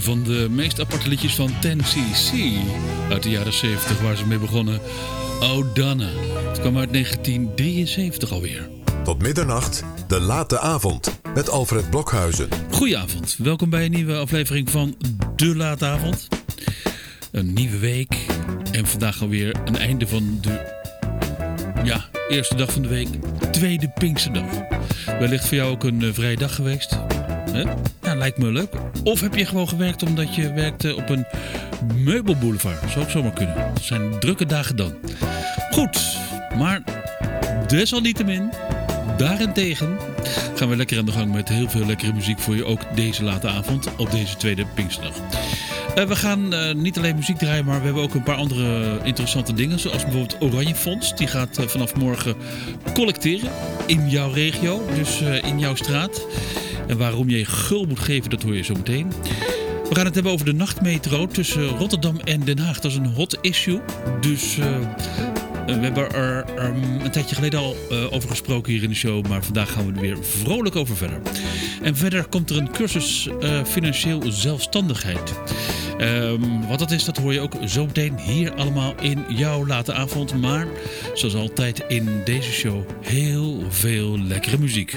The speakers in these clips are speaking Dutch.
van de meest aparte liedjes van 10cc uit de jaren 70, waar ze mee begonnen. Oh Donna. Het kwam uit 1973 alweer. Tot middernacht, de late avond, met Alfred Blokhuizen. Goedenavond, welkom bij een nieuwe aflevering van De Late Avond. Een nieuwe week en vandaag alweer een einde van de eerste dag van de week, tweede Pinksterdag. Wellicht voor jou ook een vrije dag geweest. Ja, lijkt me leuk. Of heb je gewoon gewerkt omdat je werkte op een meubelboulevard? Zou ook zomaar kunnen. Het zijn drukke dagen dan. Goed, maar desalniettemin, daarentegen gaan we lekker aan de gang met heel veel lekkere muziek voor je. Ook deze late avond op deze tweede Pinksterdag. We gaan niet alleen muziek draaien, maar we hebben ook een paar andere interessante dingen. Zoals bijvoorbeeld Oranje Fonds. Die gaat vanaf morgen collecteren in jouw regio, dus in jouw straat. En waarom je gul moet geven, dat hoor je zo meteen. We gaan het hebben over de nachtmetro tussen Rotterdam en Den Haag. Dat is een hot issue. Dus we hebben er een tijdje geleden al over gesproken hier in de show. Maar vandaag gaan we er weer vrolijk over verder. En verder komt er een cursus financieel zelfstandigheid. Wat dat is, dat hoor je ook zo meteen hier allemaal in jouw late avond. Maar zoals altijd in deze show heel veel lekkere muziek.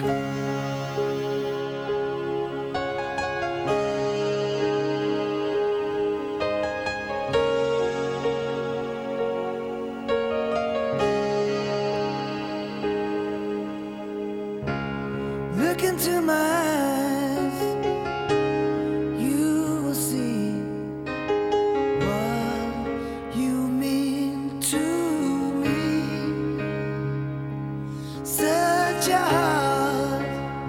Such a heart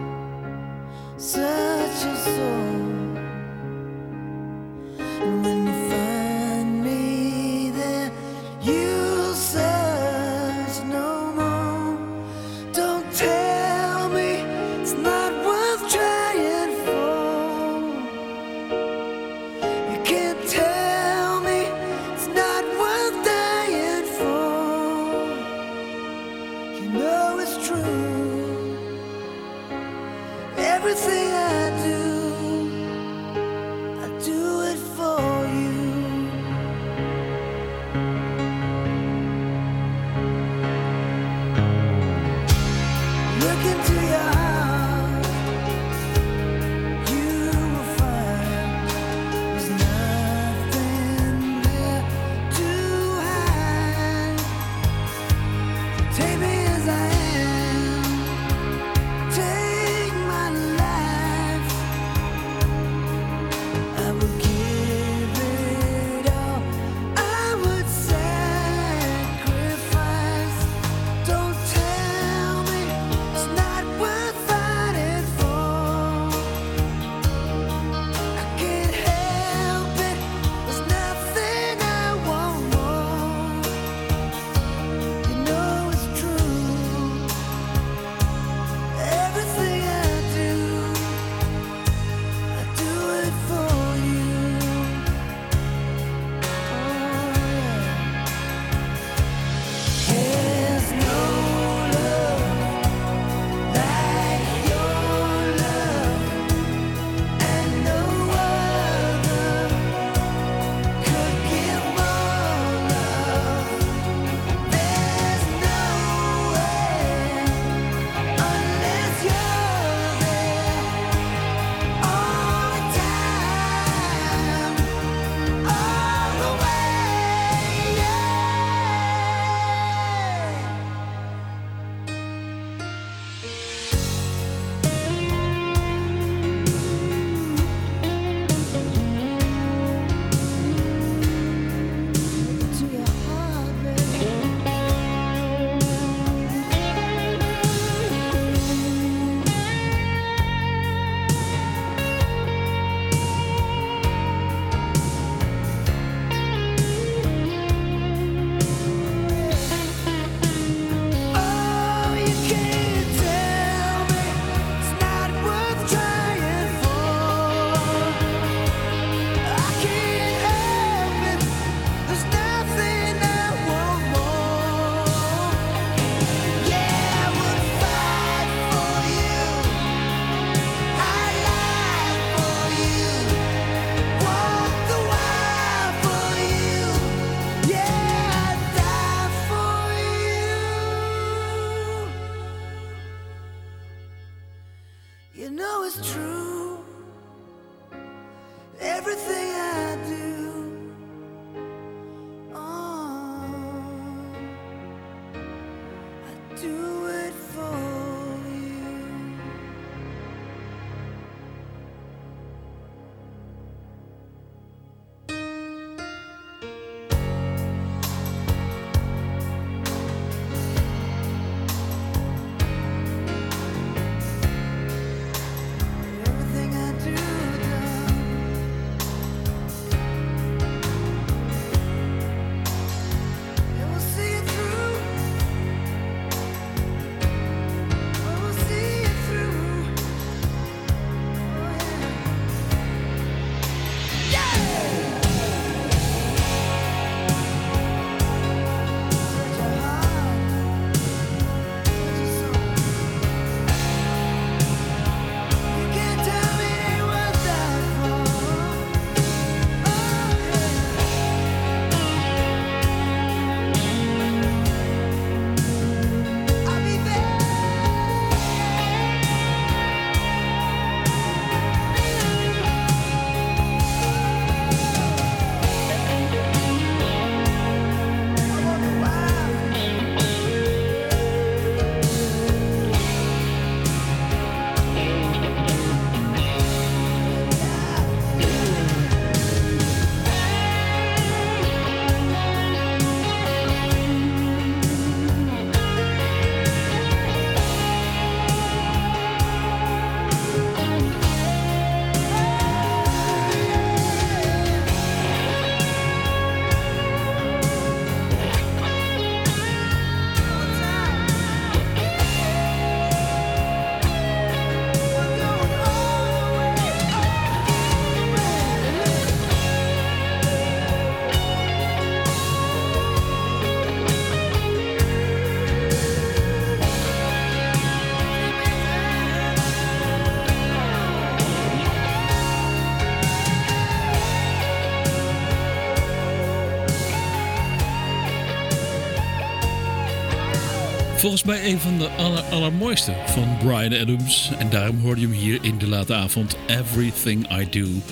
Volgens mij een van de allermooiste van Bryan Adams. En daarom hoorde je hem hier in de late avond. Everything I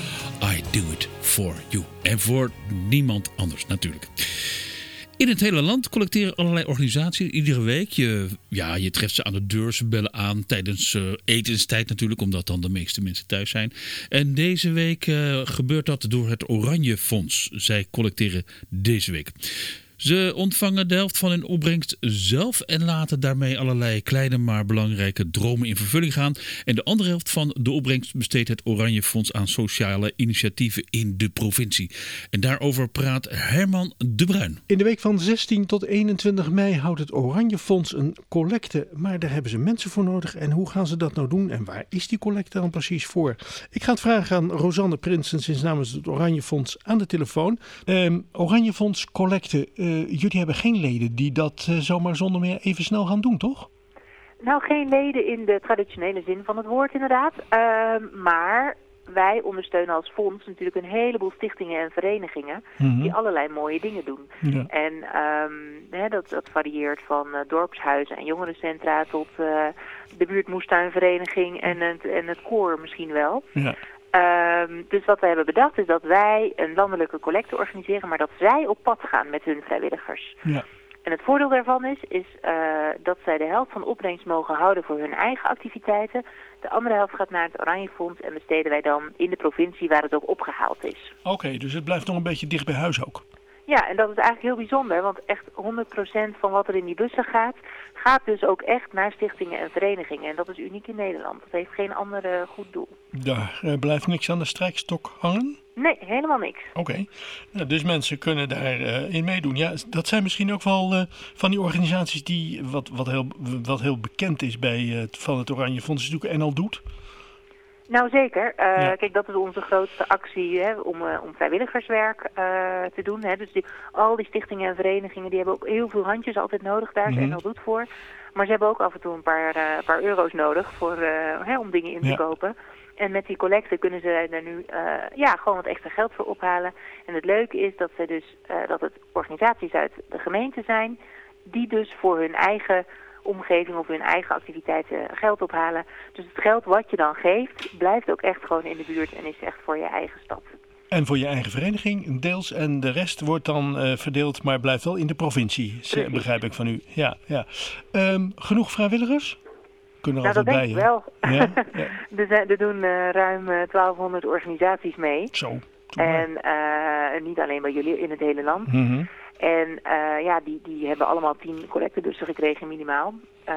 do it for you. En voor niemand anders natuurlijk. In het hele land collecteren allerlei organisaties iedere week. Je treft ze aan de deur, ze bellen aan tijdens etenstijd natuurlijk, omdat dan de meeste mensen thuis zijn. En deze week gebeurt dat door het Oranje Fonds. Zij collecteren deze week. Ze ontvangen de helft van hun opbrengst zelf en laten daarmee allerlei kleine maar belangrijke dromen in vervulling gaan. En de andere helft van de opbrengst besteedt het Oranje Fonds aan sociale initiatieven in de provincie. En daarover praat Herman de Bruin. In de week van 16 tot 21 mei houdt het Oranje Fonds een collecte, maar daar hebben ze mensen voor nodig. En hoe gaan ze dat nou doen en waar is die collecte dan precies voor? Ik ga het vragen aan Rosanne Prinsen namens het Oranje Fonds aan de telefoon. Oranje Fonds collecte. Jullie hebben geen leden die dat zomaar zonder meer even snel gaan doen, toch? Nou, geen leden in de traditionele zin van het woord inderdaad. Maar wij ondersteunen als fonds natuurlijk een heleboel stichtingen en verenigingen die allerlei mooie dingen doen. Ja. En dat varieert van dorpshuizen en jongerencentra tot de buurtmoestuinvereniging en het koor misschien wel. Ja. Dus wat wij hebben bedacht is dat wij een landelijke collecte organiseren, maar dat zij op pad gaan met hun vrijwilligers. Ja. En het voordeel daarvan is dat zij de helft van de opbrengst mogen houden voor hun eigen activiteiten. De andere helft gaat naar het Oranje Fonds en besteden wij dan in de provincie waar het ook opgehaald is. Oké, dus het blijft nog een beetje dicht bij huis ook. Ja, en dat is eigenlijk heel bijzonder, want echt 100% van wat er in die bussen gaat dus ook echt naar stichtingen en verenigingen. En dat is uniek in Nederland. Dat heeft geen ander goed doel. Daar blijft niks aan de strijkstok hangen? Nee, helemaal niks. Oké. Nou, dus mensen kunnen daarin meedoen. Ja, dat zijn misschien ook wel van die organisaties die wat heel bekend is van het Oranje Fonds, is natuurlijk NL Doet. Nou zeker. Kijk, dat is onze grootste actie om vrijwilligerswerk te doen. Hè. Dus al die stichtingen en verenigingen die hebben ook heel veel handjes altijd nodig. Daar is NL Doet voor. Maar ze hebben ook af en toe een paar euro's nodig om dingen in te kopen. En met die collecte kunnen ze er nu gewoon wat extra geld voor ophalen. En het leuke is dat dat het organisaties uit de gemeente zijn die dus voor hun eigen omgeving of hun eigen activiteiten geld ophalen. Dus het geld wat je dan geeft, blijft ook echt gewoon in de buurt en is echt voor je eigen stad. En voor je eigen vereniging deels en de rest wordt dan verdeeld, maar blijft wel in de provincie, begrijp ik van u. Ja. Genoeg vrijwilligers? Kunnen er nou, altijd dat bij. Denk ik wel. Ja. Er doen ruim 1200 organisaties mee. Zo. En niet alleen bij jullie, in het hele land. En die hebben allemaal 10 collectebussen gekregen minimaal.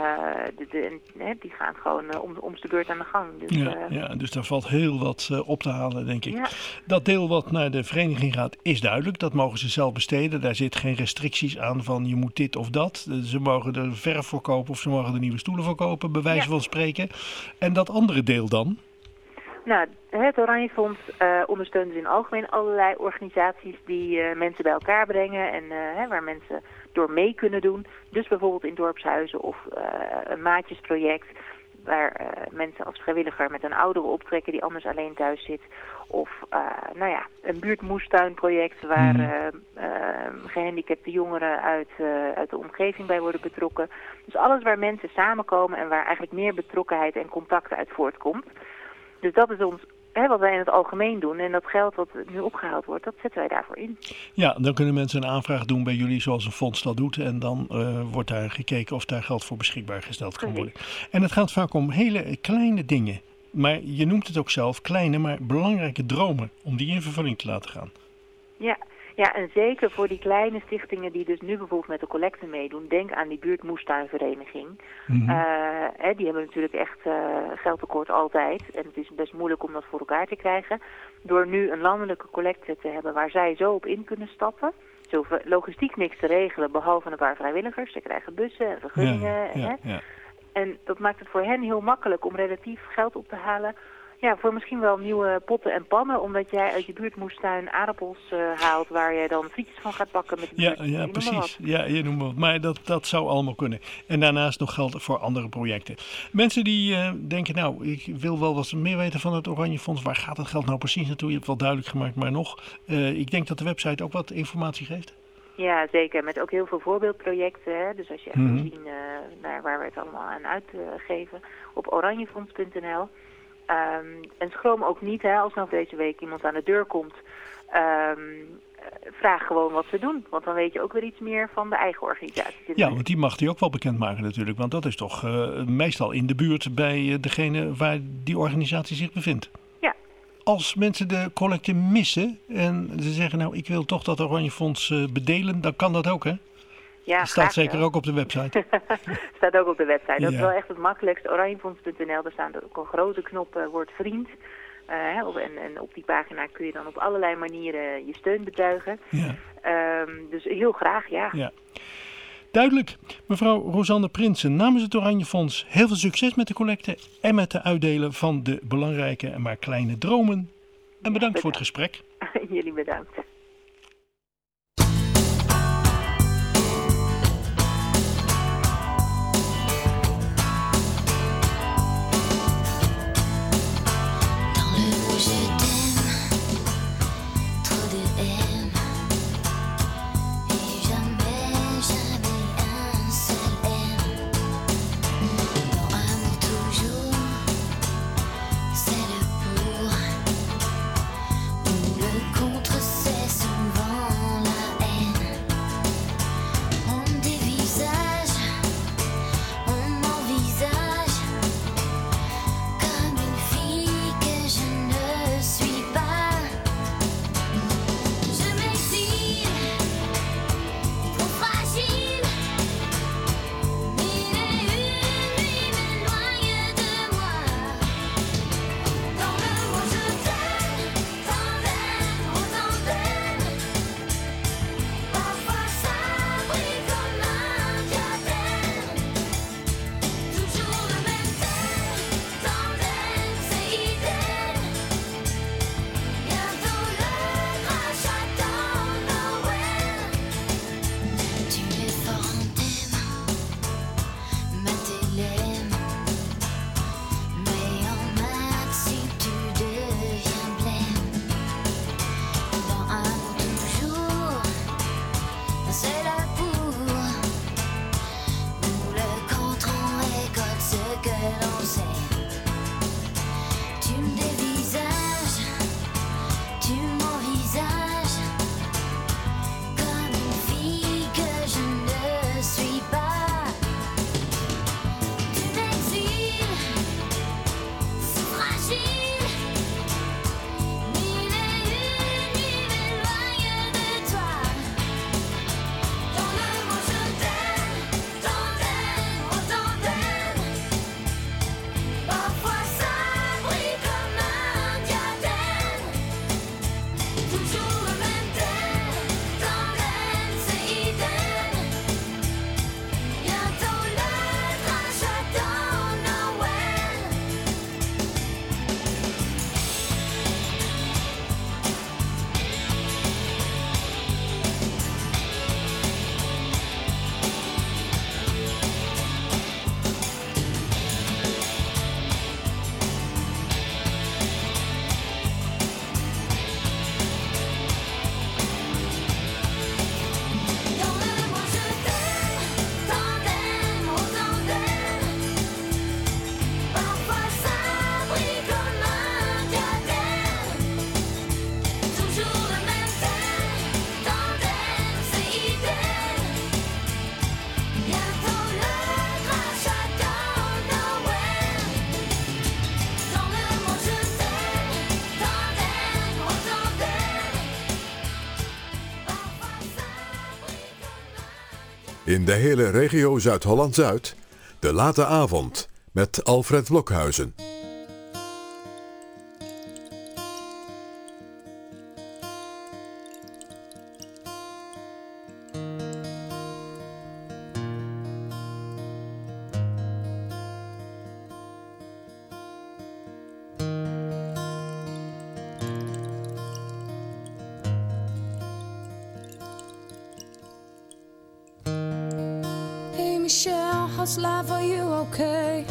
Die gaan gewoon om de beurt aan de gang. Dus, dus daar valt heel wat op te halen, denk ik. Ja. Dat deel wat naar de vereniging gaat is duidelijk. Dat mogen ze zelf besteden. Daar zit geen restricties aan van je moet dit of dat. Ze mogen er verf voor kopen of ze mogen er nieuwe stoelen voor kopen, bij wijze van spreken. En dat andere deel dan? Nou, het Oranje Fonds ondersteunt dus in het algemeen allerlei organisaties die mensen bij elkaar brengen en waar mensen door mee kunnen doen. Dus bijvoorbeeld in dorpshuizen of een maatjesproject waar mensen als vrijwilliger met een oudere optrekken die anders alleen thuis zit. Of een buurtmoestuinproject waar gehandicapte jongeren uit de omgeving bij worden betrokken. Dus alles waar mensen samenkomen en waar eigenlijk meer betrokkenheid en contact uit voortkomt. Dus dat is wat wij in het algemeen doen. En dat geld wat nu opgehaald wordt, dat zetten wij daarvoor in. Ja, dan kunnen mensen een aanvraag doen bij jullie zoals een fonds dat doet. En dan wordt daar gekeken of daar geld voor beschikbaar gesteld kan worden. En het gaat vaak om hele kleine dingen. Maar je noemt het ook zelf kleine, maar belangrijke dromen. Om die in vervulling te laten gaan. Ja, en zeker voor die kleine stichtingen die dus nu bijvoorbeeld met de collecte meedoen. Denk aan die buurtmoestuinvereniging. Die hebben natuurlijk echt geldtekort altijd. En het is best moeilijk om dat voor elkaar te krijgen. Door nu een landelijke collecte te hebben waar zij zo op in kunnen stappen. Ze hoeven logistiek niks te regelen behalve een paar vrijwilligers. Ze krijgen bussen en vergunningen. En dat maakt het voor hen heel makkelijk om relatief geld op te halen. Ja, voor misschien wel nieuwe potten en pannen, omdat jij uit je buurtmoestuin aardappels haalt waar je dan frietjes van gaat bakken met de buurt. Ja, precies. Ja, je noemt wat. Maar dat zou allemaal kunnen. En daarnaast nog geld voor andere projecten. Mensen die denken, nou, ik wil wel wat meer weten van het Oranje Fonds. Waar gaat het geld nou precies naartoe? Je hebt het wel duidelijk gemaakt, maar nog. Ik denk dat de website ook wat informatie geeft. Ja, zeker. Met ook heel veel voorbeeldprojecten. Hè? Dus als je echt wil zien naar waar we het allemaal aan uitgeven. Op oranjefonds.nl. En schroom ook niet, hè, als nou deze week iemand aan de deur komt. Vraag gewoon wat ze doen. Want dan weet je ook weer iets meer van de eigen organisatie. Ja, want die mag die ook wel bekendmaken natuurlijk. Want dat is toch meestal in de buurt bij degene waar die organisatie zich bevindt. Ja. Als mensen de collecte missen en ze zeggen nou ik wil toch dat Oranje Fonds bedelen, dan kan dat ook hè? Ja, dat staat zeker ook op de website. Staat ook op de website. Dat Ja. is wel echt het makkelijkste. Oranjefonds.nl, daar staan ook een grote knop word vriend. En op die pagina kun je dan op allerlei manieren je steun betuigen. Ja. Dus heel graag, ja. Ja. Duidelijk. Mevrouw Rosanne Prinsen, namens het Oranje Fonds heel veel succes met de collecte en met de uitdelen van de belangrijke maar kleine dromen. En bedankt voor het gesprek. Jullie bedankt. In de hele regio Zuid-Holland-Zuid, de late avond met Alfred Blokhuizen. Michelle, how's life? Are you okay?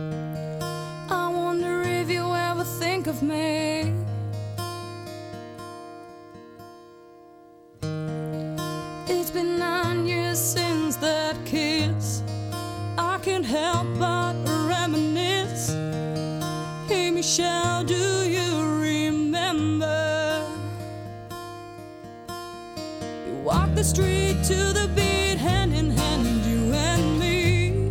I wonder if you ever think of me. Michelle, do you remember? You walked the street to the beat, hand in hand, you and me.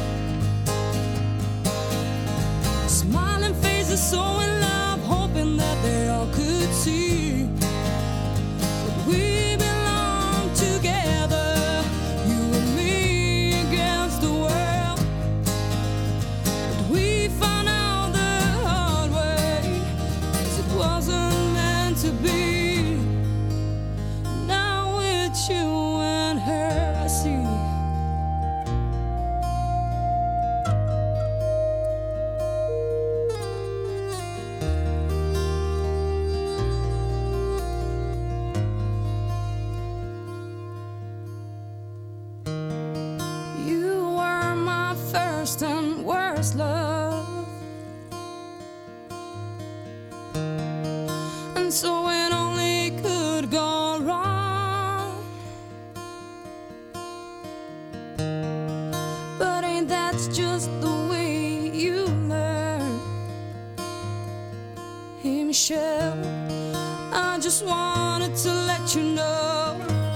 Smiling faces, so in love, hoping that they all could see that we belong together, you and me against the world. But we found out the hard way, 'cause it wasn't meant to be. Now it's you and her, I see. You were my first and worst love, and so it only could go wrong. But ain't that just the way you learn? Hey Michelle, I just wanted to let you know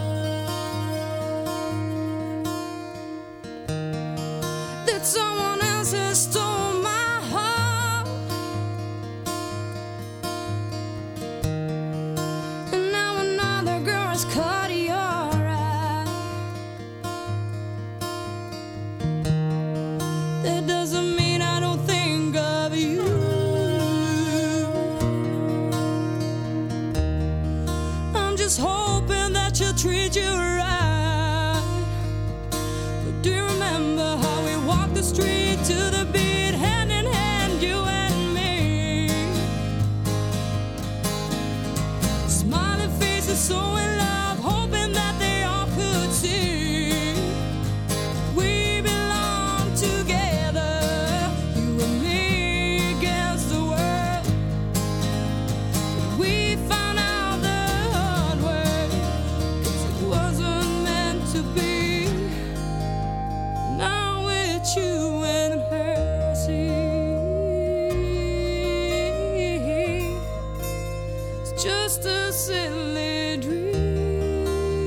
that someone else has stole my heart, and now another girl has caught your eye. That doesn't mean I don't think of you. I'm just hoping that you'll treat you right. But do you remember how we walked the street to the beat, hand in hand, you and me? Smiling faces, so in love, hoping that they all could see we belong together, you and me against the world. But we found out the hard way, 'cause it wasn't meant to be. Now it's you and her, see. It's just a silly dream.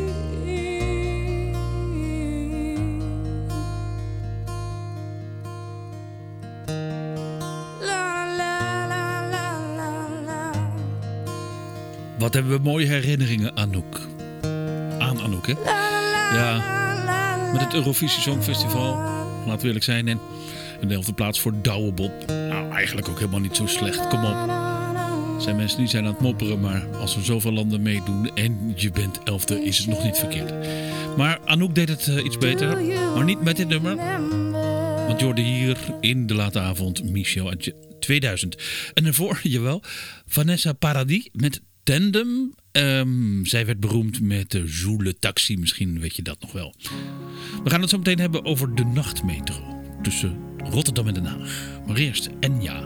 La la la la la la. Wat hebben we mooie herinneringen, Anouk. Aan Anouk, hè? Ja, met het Eurovisie Songfestival, laten we eerlijk zijn. En de 11e plaats voor Douwe Bob. Nou, eigenlijk ook helemaal niet zo slecht. Kom op. Er zijn mensen die zijn aan het mopperen, maar als er zoveel landen meedoen en je bent 11e, is het nog niet verkeerd. Maar Anouk deed het iets beter, maar niet met dit nummer. Want je hoorde hier in de late avond Michel uit 2000. En daarvoor, jawel, Vanessa Paradis met Tandem. Zij werd beroemd met de Zoele Taxi, misschien weet je dat nog wel. We gaan het zo meteen hebben over de nachtmetro tussen Rotterdam en Den Haag. Maar eerst Enya.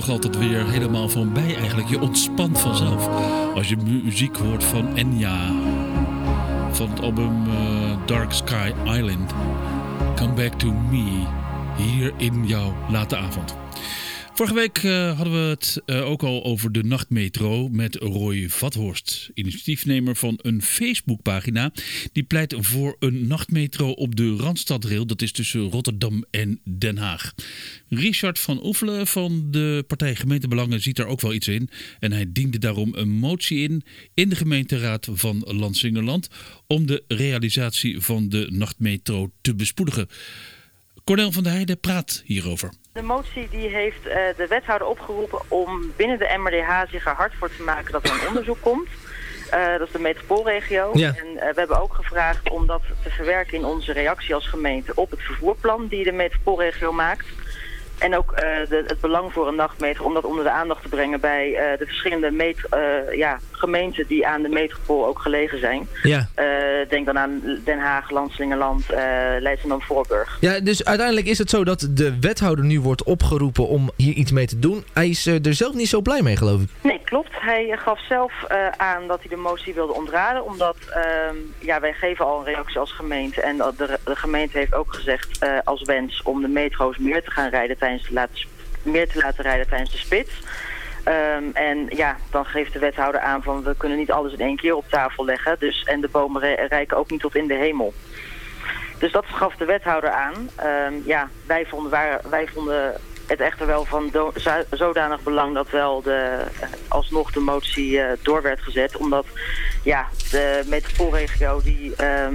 toch altijd weer helemaal van bij eigenlijk. Je ontspant vanzelf als je muziek hoort van Enya. Van het album Dark Sky Island. Come Back to Me. Hier in jouw late avond. Vorige week hadden we het ook al over de nachtmetro met Roy Vathorst, initiatiefnemer van een Facebookpagina. Die pleit voor een nachtmetro op de Randstadrail, dat is tussen Rotterdam en Den Haag. Richard van Oefelen van de partij Gemeentebelangen ziet daar ook wel iets in. En hij diende daarom een motie in de gemeenteraad van Lansingerland om de realisatie van de nachtmetro te bespoedigen. Cornel van der Heijden praat hierover. De motie die heeft de wethouder opgeroepen om binnen de MRDH zich er hard voor te maken dat er een onderzoek komt. Dat is de metropoolregio. Ja. En we hebben ook gevraagd om dat te verwerken in onze reactie als gemeente op het vervoerplan die de metropoolregio maakt. En ook het belang voor een nachtmetro om dat onder de aandacht te brengen bij de verschillende gemeenten die aan de metropool ook gelegen zijn. Ja. Denk dan aan Den Haag, Landslingerland, Leidschendam-Voorburg. Ja, dus uiteindelijk is het zo dat de wethouder nu wordt opgeroepen om hier iets mee te doen. Hij is er zelf niet zo blij mee, geloof ik. Nee, klopt. Hij gaf zelf aan dat hij de motie wilde ontraden, omdat wij geven al een reactie als gemeente. En de gemeente heeft ook gezegd als wens om de metro's meer te gaan rijden meer te laten rijden tijdens de spits. Dan geeft de wethouder aan van we kunnen niet alles in één keer op tafel leggen. Dus, en de bomen reiken ook niet tot in de hemel. Dus dat gaf de wethouder aan. Wij vonden het echter wel van zodanig belang dat wel alsnog de motie door werd gezet. Omdat de metropoolregio die...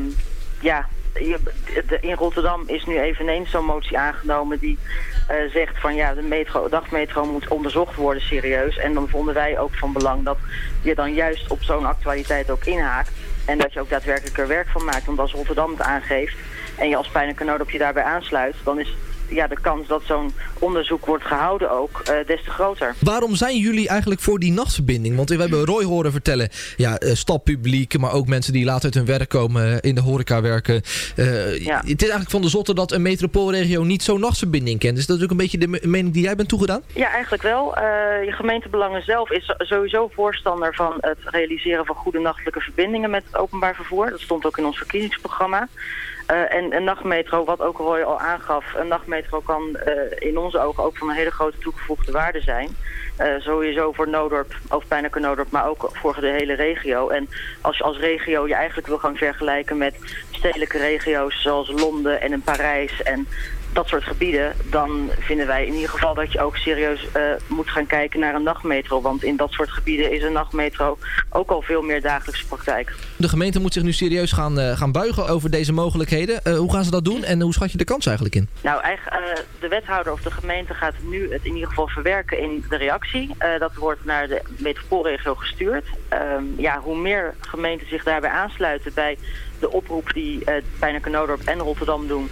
in Rotterdam is nu eveneens zo'n motie aangenomen die zegt van de dagmetro moet onderzocht worden serieus. En dan vonden wij ook van belang dat je dan juist op zo'n actualiteit ook inhaakt. En dat je ook daadwerkelijk er werk van maakt. Want als Rotterdam het aangeeft en je als Pijnacker-Noordorp je daarbij aansluit, dan is de kans dat zo'n onderzoek wordt gehouden ook des te groter. Waarom zijn jullie eigenlijk voor die nachtverbinding? Want we hebben Roy horen vertellen, stappubliek, maar ook mensen die laat uit hun werk komen, in de horeca werken. Het is eigenlijk van de zotte dat een metropoolregio niet zo'n nachtverbinding kent. Is dat ook een beetje de mening die jij bent toegedaan? Ja, eigenlijk wel. Je gemeentebelangen zelf is sowieso voorstander van het realiseren van goede nachtelijke verbindingen met het openbaar vervoer. Dat stond ook in ons verkiezingsprogramma. En een nachtmetro, wat ook Roy al aangaf, een nachtmetro kan in onze ogen ook van een hele grote toegevoegde waarde zijn. Sowieso voor Noodorp, of Pijnacker-Noordorp, maar ook voor de hele regio. En als je als regio je eigenlijk wil gaan vergelijken met stedelijke regio's zoals Londen en Parijs en dat soort gebieden, dan vinden wij in ieder geval dat je ook serieus moet gaan kijken naar een nachtmetro. Want in dat soort gebieden is een nachtmetro ook al veel meer dagelijkse praktijk. De gemeente moet zich nu serieus gaan buigen over deze mogelijkheden. Hoe gaan ze dat doen en hoe schat je de kans eigenlijk in? Nou, de wethouder of de gemeente gaat nu het in ieder geval verwerken in de reactie. Dat wordt naar de metropoolregio gestuurd. Hoe meer gemeenten zich daarbij aansluiten bij de oproep die Pijnacker-Noordorp en Rotterdam doen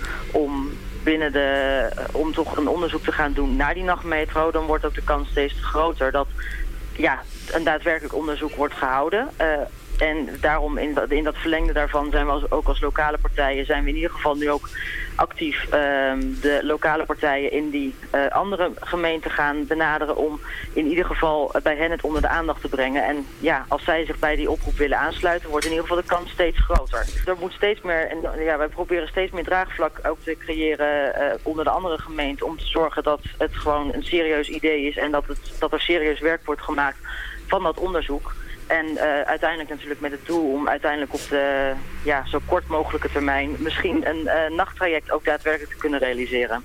om toch een onderzoek te gaan doen naar die nachtmetro, dan wordt ook de kans steeds groter dat een daadwerkelijk onderzoek wordt gehouden. En daarom in dat verlengde daarvan zijn we ook als lokale partijen zijn we in ieder geval nu ook actief de lokale partijen in die andere gemeenten gaan benaderen om in ieder geval bij hen het onder de aandacht te brengen. En als zij zich bij die oproep willen aansluiten, wordt in ieder geval de kans steeds groter. Er moet steeds meer, en wij proberen steeds meer draagvlak ook te creëren onder de andere gemeenten om te zorgen dat het gewoon een serieus idee is en dat er serieus werk wordt gemaakt van dat onderzoek. En uiteindelijk natuurlijk met het doel om uiteindelijk op de zo kort mogelijke termijn misschien een nachttraject ook daadwerkelijk te kunnen realiseren.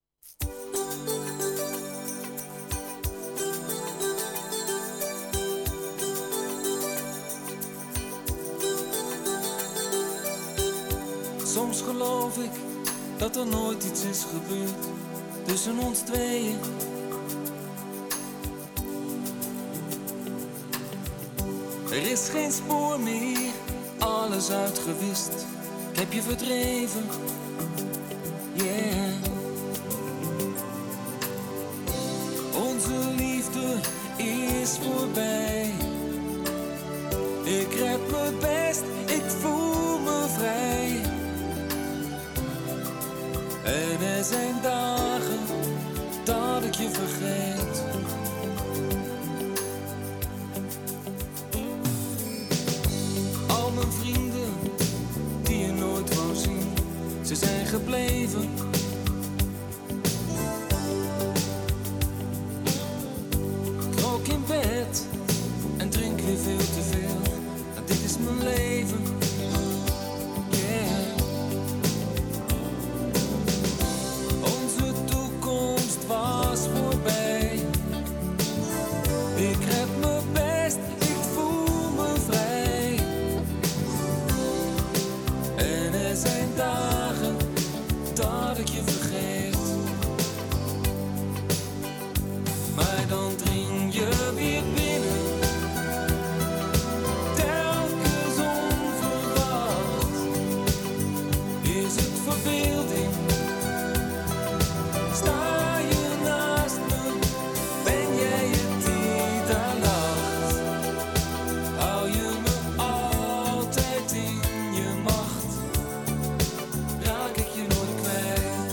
Soms geloof ik dat er nooit iets is gebeurd tussen ons tweeën. Er is geen spoor meer, alles uitgewist. Ik heb je verdreven, yeah. Onze liefde is voorbij. Ik red me best, ik voel me vrij. En er zijn dagen dat ik je vergeet. gebleven. Ik rook in bed en drink weer veel te veel. En dit is mijn leven. Yeah. Onze toekomst was voorbij. Ik red me best, ik voel me vrij. En er zijn dagen dat ik je vergeet. Maar dan dring je weer binnen. Telkens onverwacht. Is het verbeelding? Sta je naast me? Ben jij het die daar lacht? Hou je me altijd in je macht? Raak ik je nooit kwijt?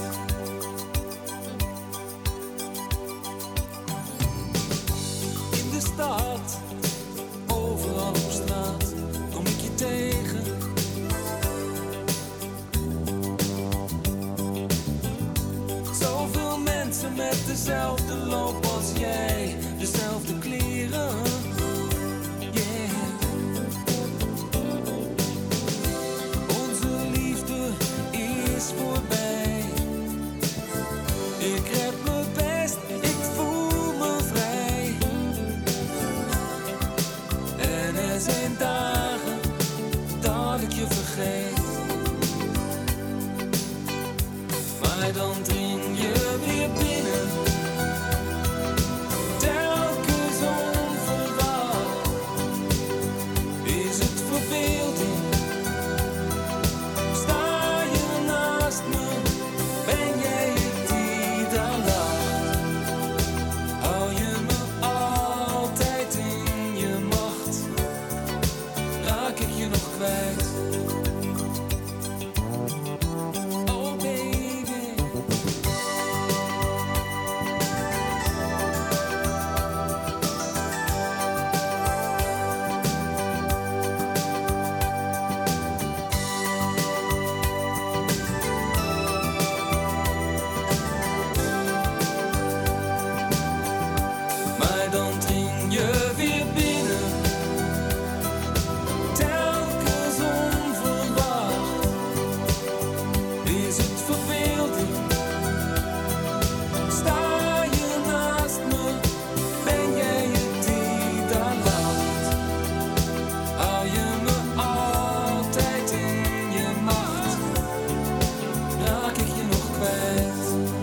In de stad, overal op straat, kom ik je tegen. Zoveel mensen met dezelfde loop als jij, dezelfde kleren. Yeah. Onze liefde is voorbij. Ik red me best, ik voel me vrij. En er zijn dagen dat ik je vergeet. Maar dan dring je weer binnen. Telkens onverwacht. Is het verbeelding? Sta je naast me? Ben jij het die daar lacht? Hou je me altijd in je macht? Raak ik je nog kwijt? Oh baby. Maar dan dring je weer binnen. Telkens onverwacht. Is het verbeelding? Sta je naast me? Ben jij het die daar lacht? Hou je me altijd in je macht? Raak ik je nog kwijt?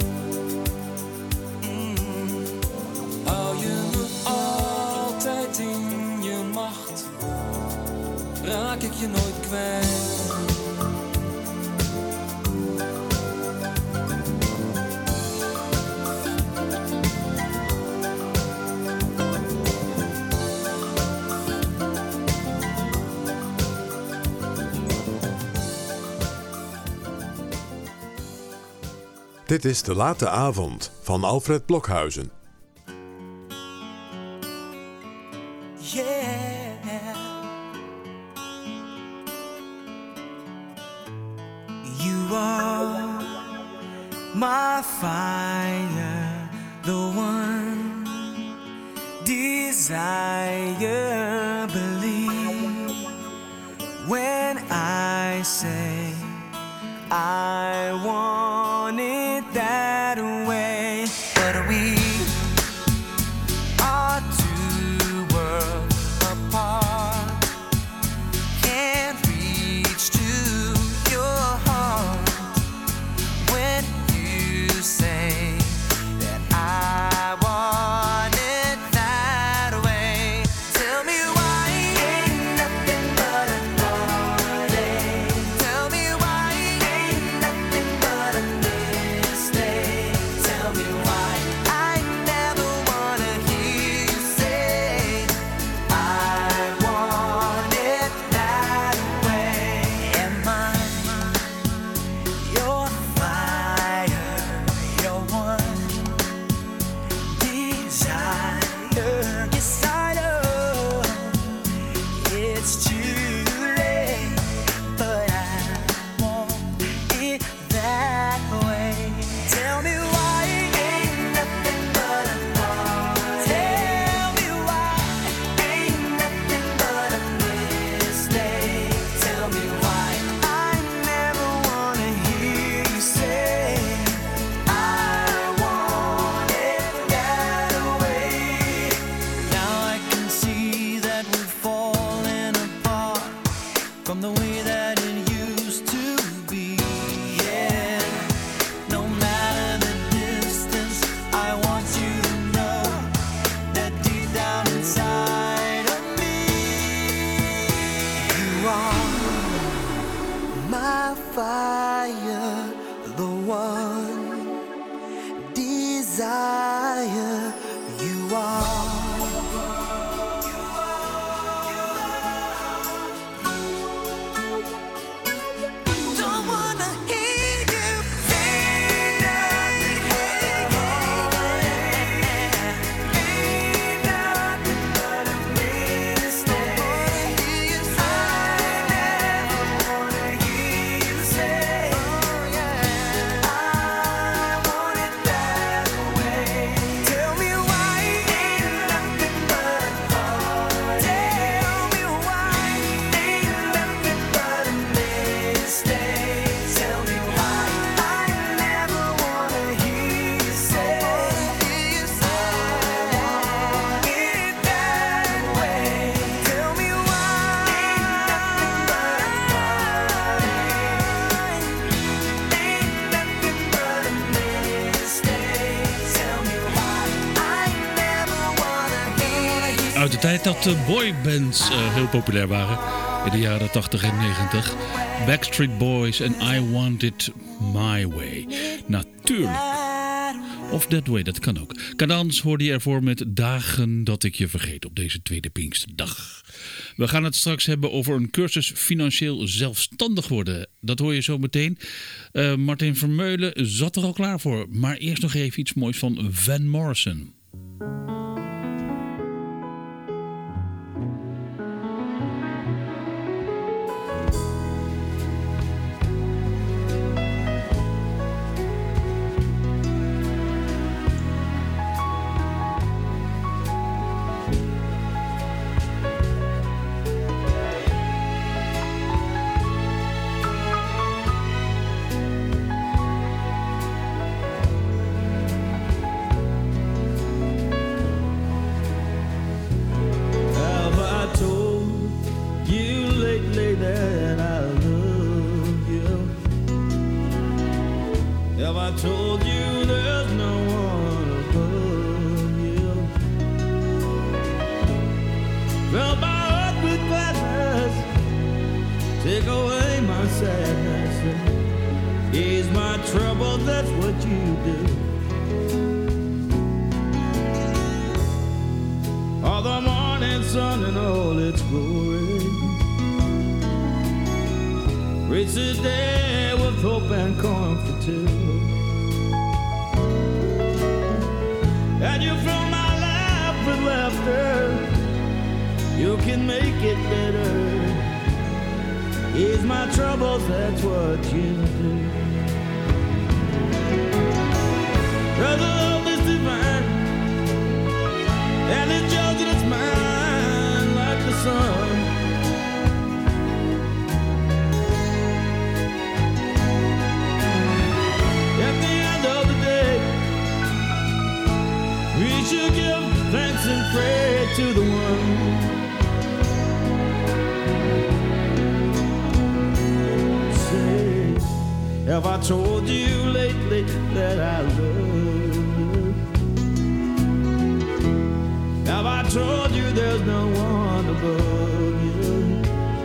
Hou je me altijd in je macht? Raak ik je nooit kwijt? Dit is De Late Avond van Alfred Blokhuizen. Yeah, you are my fire, the one desire. Believe when I say I want it that way, but we are two worlds apart. Can't reach to your heart when you say that I want it that way. Tell me why ain't nothing but a heartache. Tell me why ain't nothing but Uit de tijd dat de boybands heel populair waren. In de jaren 80 en 90. Backstreet Boys en I Want It My Way. Natuurlijk. Of That Way, dat kan ook. Cadans hoorde je ervoor met Dagen dat ik je vergeet op deze tweede Pinksterdag. We gaan het straks hebben over een cursus financieel zelfstandig worden. Dat hoor je zo meteen. Martin Vermeulen zat er al klaar voor. Maar eerst nog even iets moois van Van Morrison. Have I told you lately that I love you? Have I told you there's no one above you?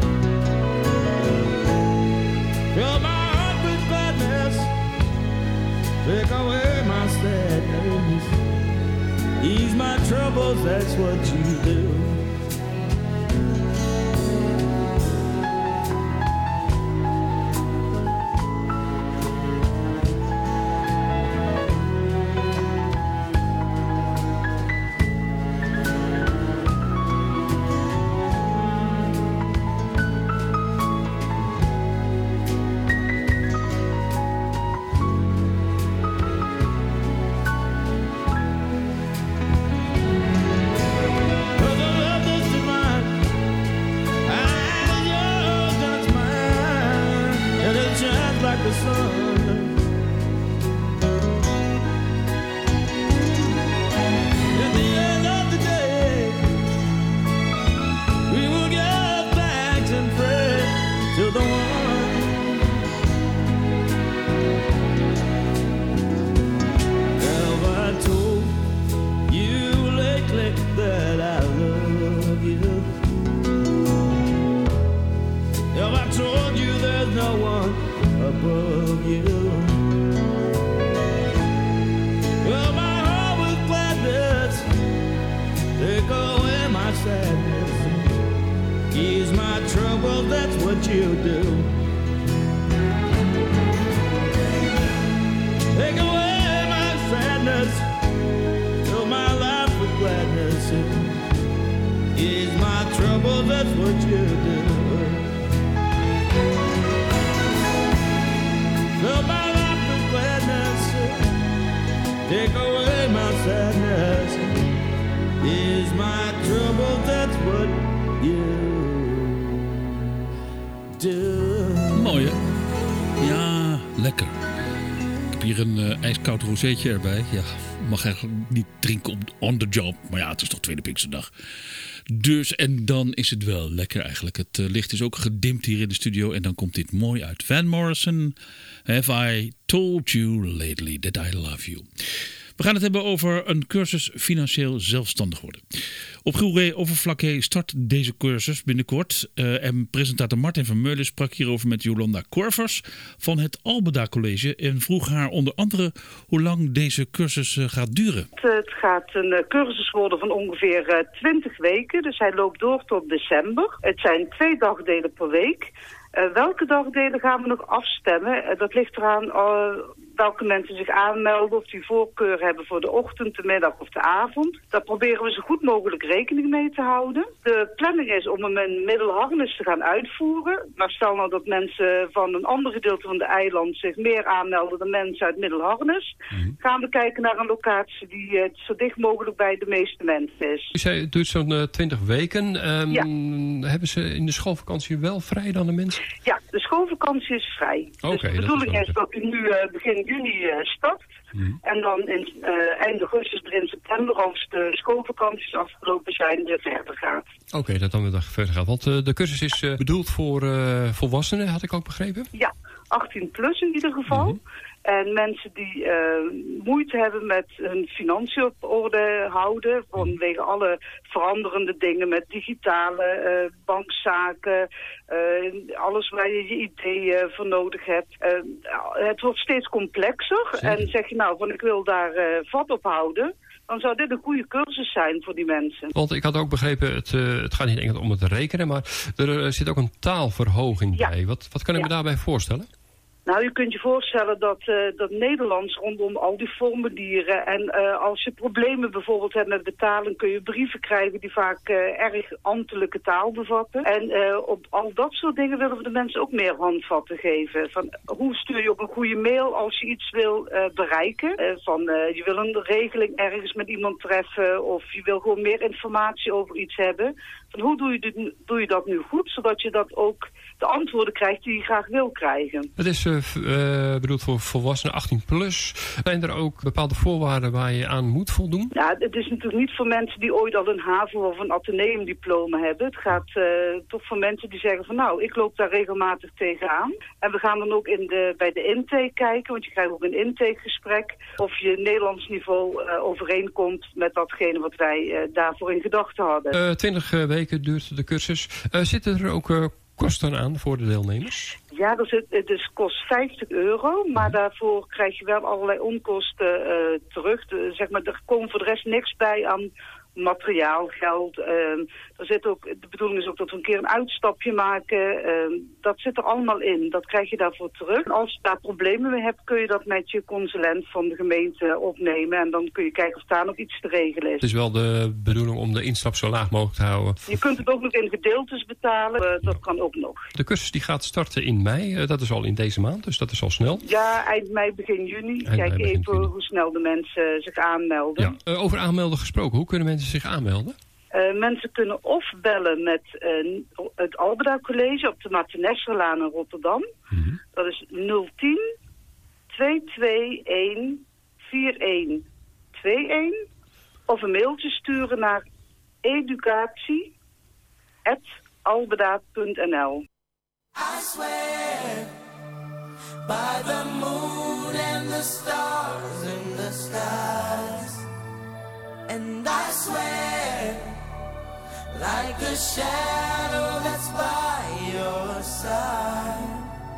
Fill my heart with gladness, take away my sadness, ease my troubles, that's what you do. Mooi, hè? Ja, lekker. Ik heb hier een ijskoud rozeetje erbij. Ja, mag eigenlijk niet drinken on the job. Maar ja, het is toch tweede Pinksterdag. Dus, en dan is het wel lekker eigenlijk. Het licht is ook gedimd hier in de studio. En dan komt dit mooi uit. Van Morrison, Have I Told You Lately That I Love You. We gaan het hebben over een cursus financieel zelfstandig worden. Op Goeree Overflakkee start deze cursus binnenkort. En presentator Martin van Meulen sprak hierover met Jolanda Korvers van het Albeda College. En vroeg haar onder andere hoe lang deze cursus gaat duren. Het gaat een cursus worden van ongeveer 20 weken. Dus hij loopt door tot december. Het zijn 2 dagdelen per week. Welke dagdelen gaan we nog afstemmen? Dat ligt eraan welke mensen zich aanmelden, of die voorkeur hebben voor de ochtend, de middag of de avond. Daar proberen we zo goed mogelijk rekening mee te houden. De planning is om hem in Middelharnis te gaan uitvoeren. Maar stel nou dat mensen van een ander gedeelte van de eiland zich meer aanmelden dan mensen uit Middelharnis. Gaan we kijken naar een locatie die zo dicht mogelijk bij de meeste mensen is. U zei het duurt zo'n 20 weken. Ja. Hebben ze in de schoolvakantie wel vrij dan de mensen? Ja, de schoolvakantie is vrij. Oké, dus de bedoeling is dat u nu begin juni start. En dan in eind augustus, begin september, als de schoolvakanties afgelopen zijn, weer verder gaat. Oké, dat dan weer verder gaat. Want de cursus is bedoeld voor volwassenen, had ik ook begrepen? Ja, 18 plus in ieder geval. En mensen die moeite hebben met hun financiën op orde houden, vanwege alle veranderende dingen met digitale bankzaken, alles waar je ideeën voor nodig hebt. Het wordt steeds complexer. Zeker. En zeg je nou van ik wil daar vat op houden, dan zou dit een goede cursus zijn voor die mensen. Want ik had ook begrepen, het gaat niet enkel om het rekenen, maar er zit ook een taalverhoging bij. Wat kan ik me daarbij voorstellen? Nou, je kunt je voorstellen dat Nederlands rondom al die formulieren en als je problemen bijvoorbeeld hebt met betalen, kun je brieven krijgen die vaak erg ambtelijke taal bevatten. En op al dat soort dingen willen we de mensen ook meer handvatten geven. Van hoe stuur je op een goede mail als je iets wil bereiken. Je wil een regeling ergens met iemand treffen of je wil gewoon meer informatie over iets hebben. Van hoe doe je dat nu goed, zodat je dat ook de antwoorden krijgt die je graag wil krijgen. Het is bedoeld voor volwassenen 18 plus. Zijn er ook bepaalde voorwaarden waar je aan moet voldoen? Ja, het is natuurlijk niet voor mensen die ooit al een HAVO of een ateneumdiploma hebben. Het gaat toch voor mensen die zeggen van nou, ik loop daar regelmatig tegenaan. En we gaan dan ook bij de intake kijken, want je krijgt ook een intakegesprek. Of je Nederlands niveau overeenkomt met datgene wat wij daarvoor in gedachten hadden. 20 weken duurt de cursus. Zitten er ook kosten aan voor de deelnemers? Ja, het kost €50, maar daarvoor krijg je wel allerlei onkosten terug. Er komt voor de rest niks bij aan materiaal, geld. De bedoeling is ook dat we een keer een uitstapje maken. Dat zit er allemaal in. Dat krijg je daarvoor terug. En als je daar problemen mee hebt, kun je dat met je consulent van de gemeente opnemen. En dan kun je kijken of daar nog iets te regelen is. Het is wel de bedoeling om de instap zo laag mogelijk te houden. Je kunt het ook nog in gedeeltes betalen. Dat kan ook nog. De cursus die gaat starten in mei. Dat is al in deze maand, dus dat is al snel. Ja, eind mei, begin juni. Kijk even hoe snel de mensen zich aanmelden. Ja, over aanmelden gesproken, hoe kunnen mensen zich aanmelden? Mensen kunnen of bellen met het Albeda College op de Martinesserlaan in Rotterdam. Dat is 010 221 4121. Of een mailtje sturen naar educatie@albeda.nl. I swear by the moon and the stars in the skies. And I swear, like a shadow that's by your side.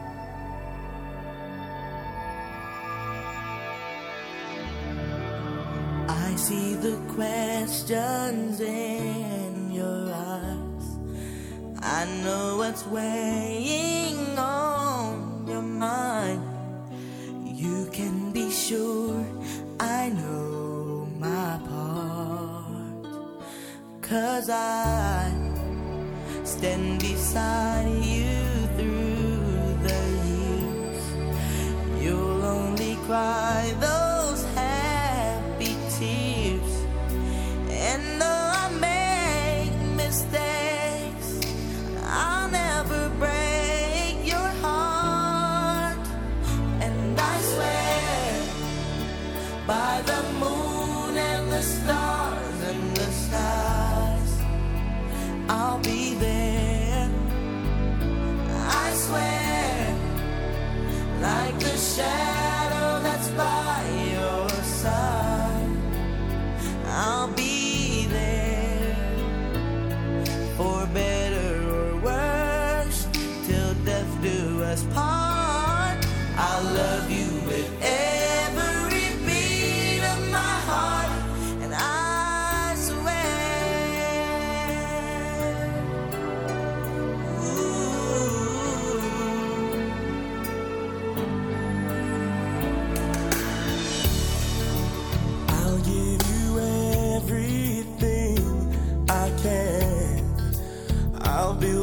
I see the questions in your eyes. I know what's weighing on your mind. You can be sure I know my part, 'cause I stand beside you through the years. You'll only cry those happy tears. And though I make mistakes, I'll never break your heart. And I swear by the moon and the stars and the skies, I'll be there. I swear, like the shadow that's by your side.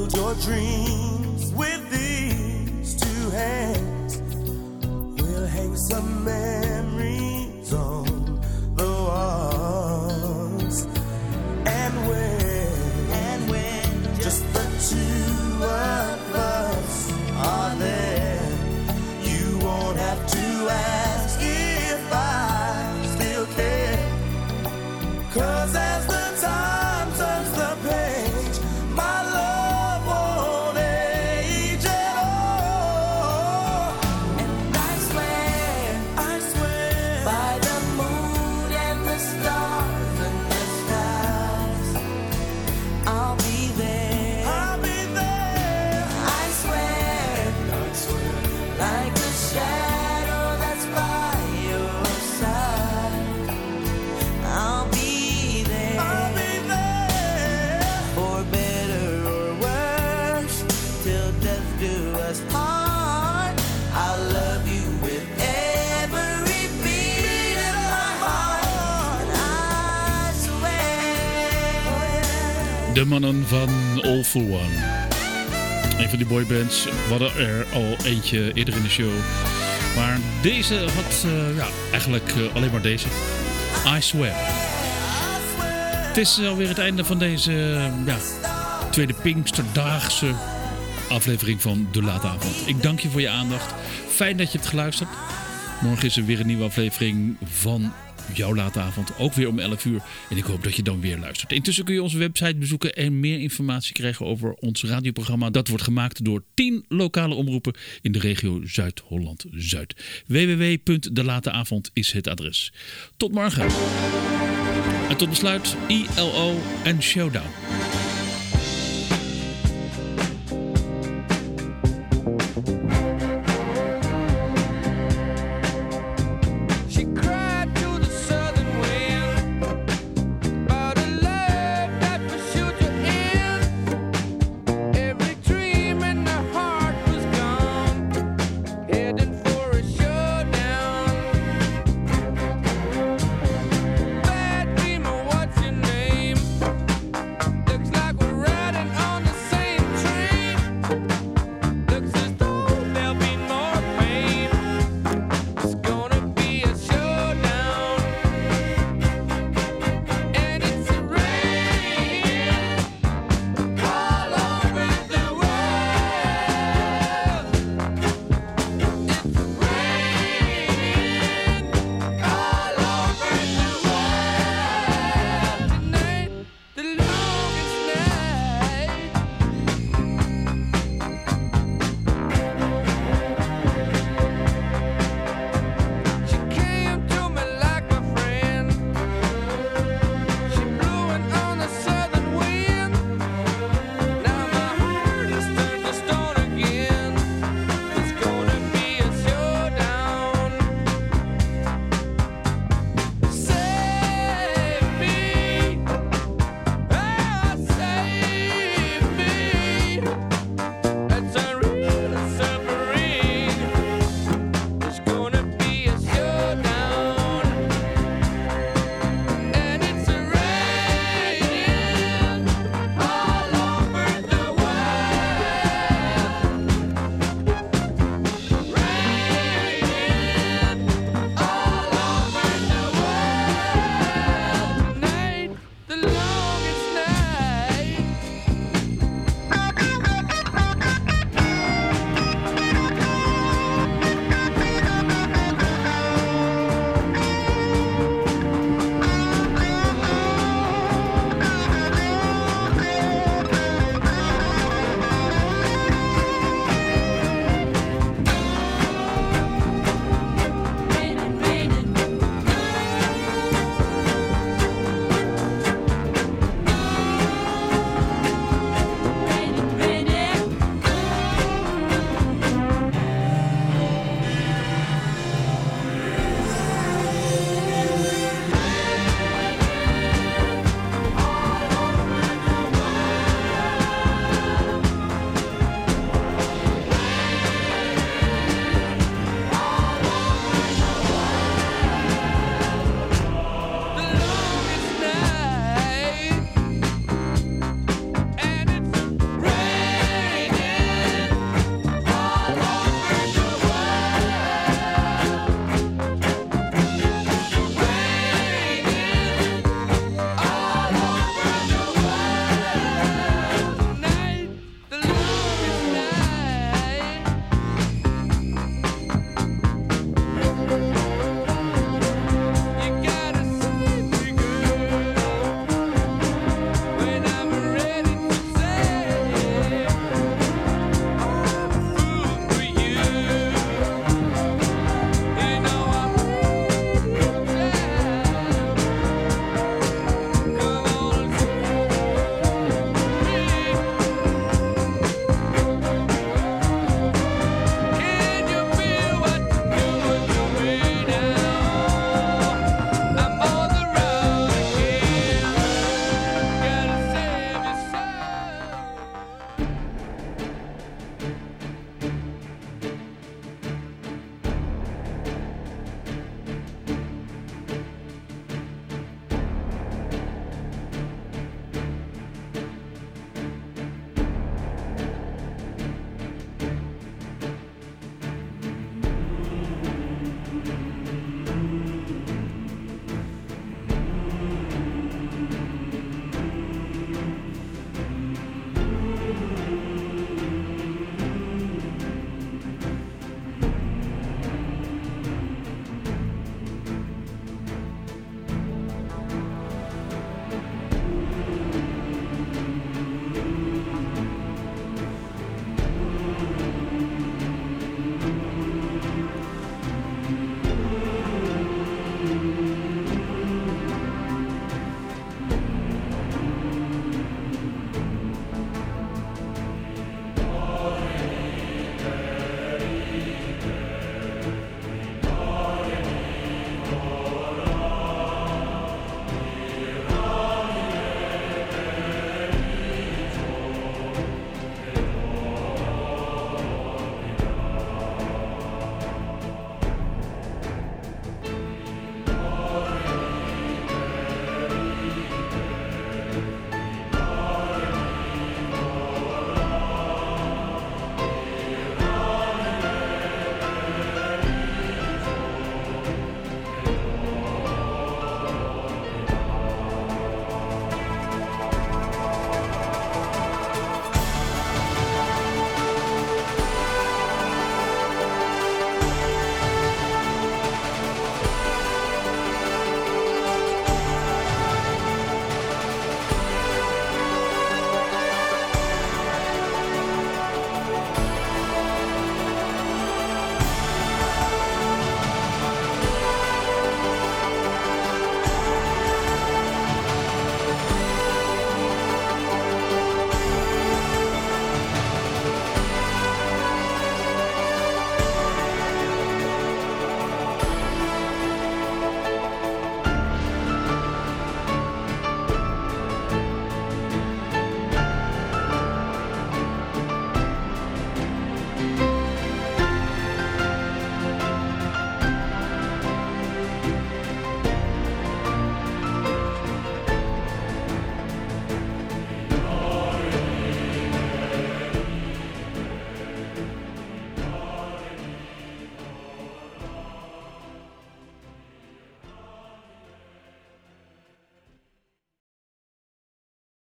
build your dreams with these two hands. We'll hang some memories on the walls. And when just the two of us are there, you won't have to ask if I still care. 'Cause as the time turns the page, my love won't age at all. And I swear by the moon and the stars and the skies, I'll be there. I swear, like the shadow that's by your side, I'll be for better or worse, till death do us part. I'll love you with every beat of my heart. And I swear. De mannen van All For One. Een van die boybands. We hadden er al eentje eerder in de show. Maar deze had eigenlijk alleen maar deze. I Swear. Het is alweer het einde van deze tweede Pinksterdaagse aflevering van De Late Avond. Ik dank je voor je aandacht. Fijn dat je hebt geluisterd. Morgen is er weer een nieuwe aflevering van jouw Late Avond. Ook weer om 11 uur. En ik hoop dat je dan weer luistert. Intussen kun je onze website bezoeken en meer informatie krijgen over ons radioprogramma. Dat wordt gemaakt door 10 lokale omroepen in de regio Zuid-Holland-Zuid. www.delateavond is het adres. Tot morgen. En tot besluit ILO en Showdown.